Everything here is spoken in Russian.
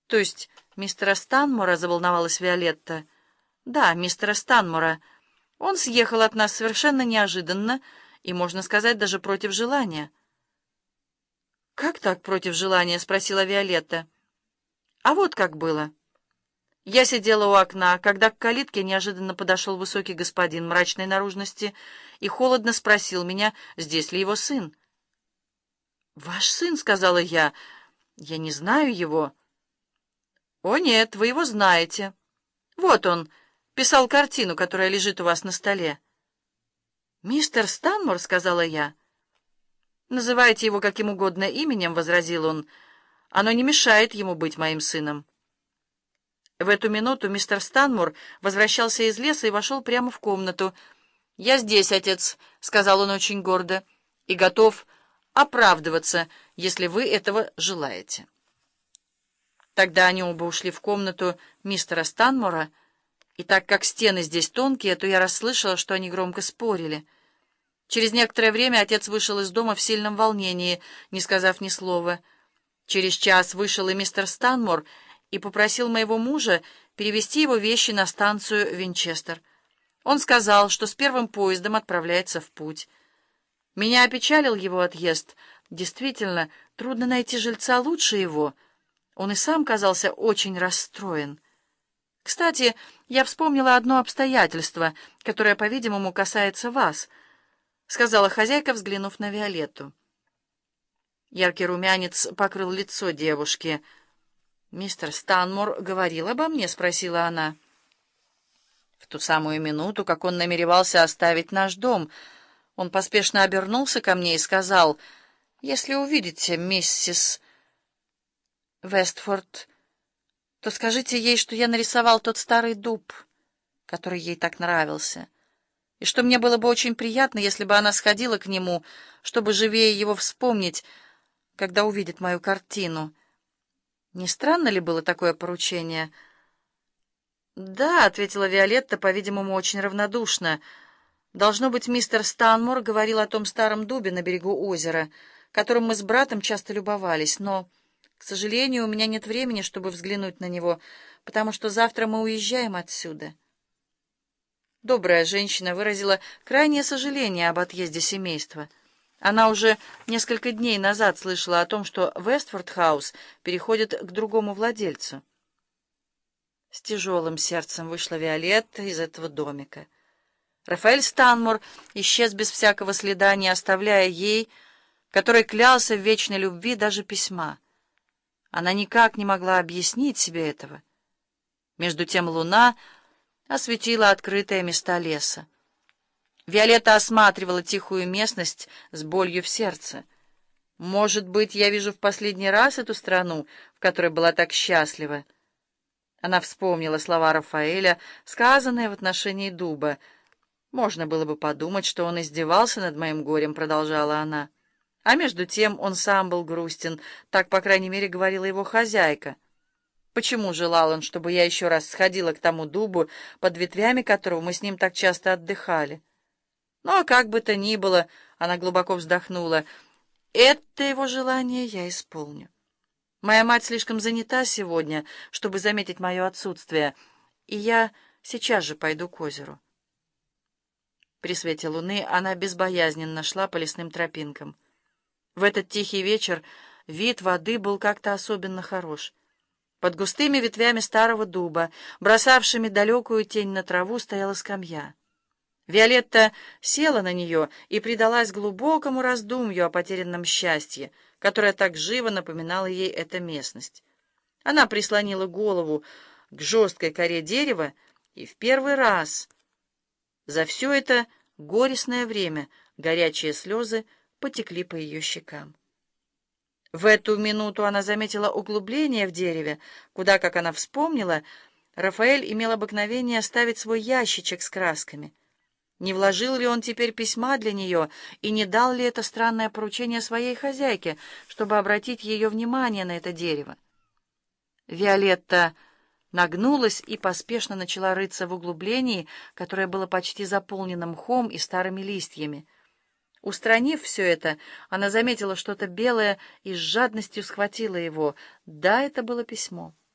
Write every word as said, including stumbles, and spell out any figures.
То есть мистера Станмора, заволновалась Виолетта. Да, мистера Станмора. Он съехал от нас совершенно неожиданно и, можно сказать, даже против желания. «Как так против желания?» — спросила Виолетта. «А вот как было. Я сидела у окна, когда к калитке неожиданно подошел высокий господин мрачной наружности и холодно спросил меня, здесь ли его сын. «Ваш сын», — сказала я, — «я не знаю его». «О нет, вы его знаете. Вот он, писал картину, которая лежит у вас на столе». «Мистер Станмор», — сказала я. «Называйте его каким угодно именем», — возразил он. «Оно не мешает ему быть моим сыном». В эту минуту мистер Станмор возвращался из леса и вошел прямо в комнату. «Я здесь, отец», — сказал он очень гордо, — «и готов оправдываться, если вы этого желаете». Тогда они оба ушли в комнату мистера Станмора, и так как стены здесь тонкие, то я расслышала, что они громко спорили. Через некоторое время отец вышел из дома в сильном волнении, не сказав ни слова. Через час вышел и мистер Станмор и попросил моего мужа перевезти его вещи на станцию Винчестер. Он сказал, что с первым поездом отправляется в путь. Меня опечалил его отъезд. Действительно, трудно найти жильца лучше его. Он и сам казался очень расстроен. «Кстати, я вспомнила одно обстоятельство, которое, по-видимому, касается вас», — сказала хозяйка, взглянув на Виолетту. Яркий румянец покрыл лицо девушки. «Мистер Станмор говорил обо мне?» — спросила она. В ту самую минуту, как он намеревался оставить наш дом, он поспешно обернулся ко мне и сказал: «Если увидите миссис Вестфорд, то скажите ей, что я нарисовал тот старый дуб, который ей так нравился, и что мне было бы очень приятно, если бы она сходила к нему, чтобы живее его вспомнить, когда увидит мою картину». Не странно ли было такое поручение? «Да», — ответила Виолетта, по-видимому, очень равнодушно. «Должно быть, мистер Станмор говорил о том старом дубе на берегу озера, которым мы с братом часто любовались, но, к сожалению, у меня нет времени, чтобы взглянуть на него, потому что завтра мы уезжаем отсюда». Добрая женщина выразила крайнее сожаление об отъезде семейства. Она уже несколько дней назад слышала о том, что Вестфорд-хаус переходит к другому владельцу. С тяжелым сердцем вышла Виолетта из этого домика. Рафаэль Станмор исчез без всякого следа, не оставляя ей, который клялся в вечной любви, даже письма. Она никак не могла объяснить себе этого. Между тем луна осветила открытые места леса. Виолетта осматривала тихую местность с болью в сердце. «Может быть, я вижу в последний раз эту страну, в которой была так счастлива?» Она вспомнила слова Рафаэля, сказанные в отношении дуба. «Можно было бы подумать, что он издевался над моим горем», — продолжала она. А между тем он сам был грустен, так, по крайней мере, говорила его хозяйка. Почему желал он, чтобы я еще раз сходила к тому дубу, под ветвями которого мы с ним так часто отдыхали? Ну, а как бы то ни было, она глубоко вздохнула, это его желание я исполню. Моя мать слишком занята сегодня, чтобы заметить мое отсутствие, и я сейчас же пойду к озеру. При свете луны она безбоязненно шла по лесным тропинкам. В этот тихий вечер вид воды был как-то особенно хорош. Под густыми ветвями старого дуба, бросавшими далекую тень на траву, стояла скамья. Виолетта села на нее и предалась глубокому раздумью о потерянном счастье, которое так живо напоминала ей эта местность. Она прислонила голову к жесткой коре дерева, и в первый раз за все это горестное время горячие слезы потекли по ее щекам. В эту минуту она заметила углубление в дереве, куда, как она вспомнила, Рафаэль имел обыкновение ставить свой ящичек с красками. Не вложил ли он теперь письма для нее и не дал ли это странное поручение своей хозяйке, чтобы обратить ее внимание на это дерево? Виолетта нагнулась и поспешно начала рыться в углублении, которое было почти заполнено мхом и старыми листьями. Устранив все это, она заметила что-то белое и с жадностью схватила его. Да, это было письмо.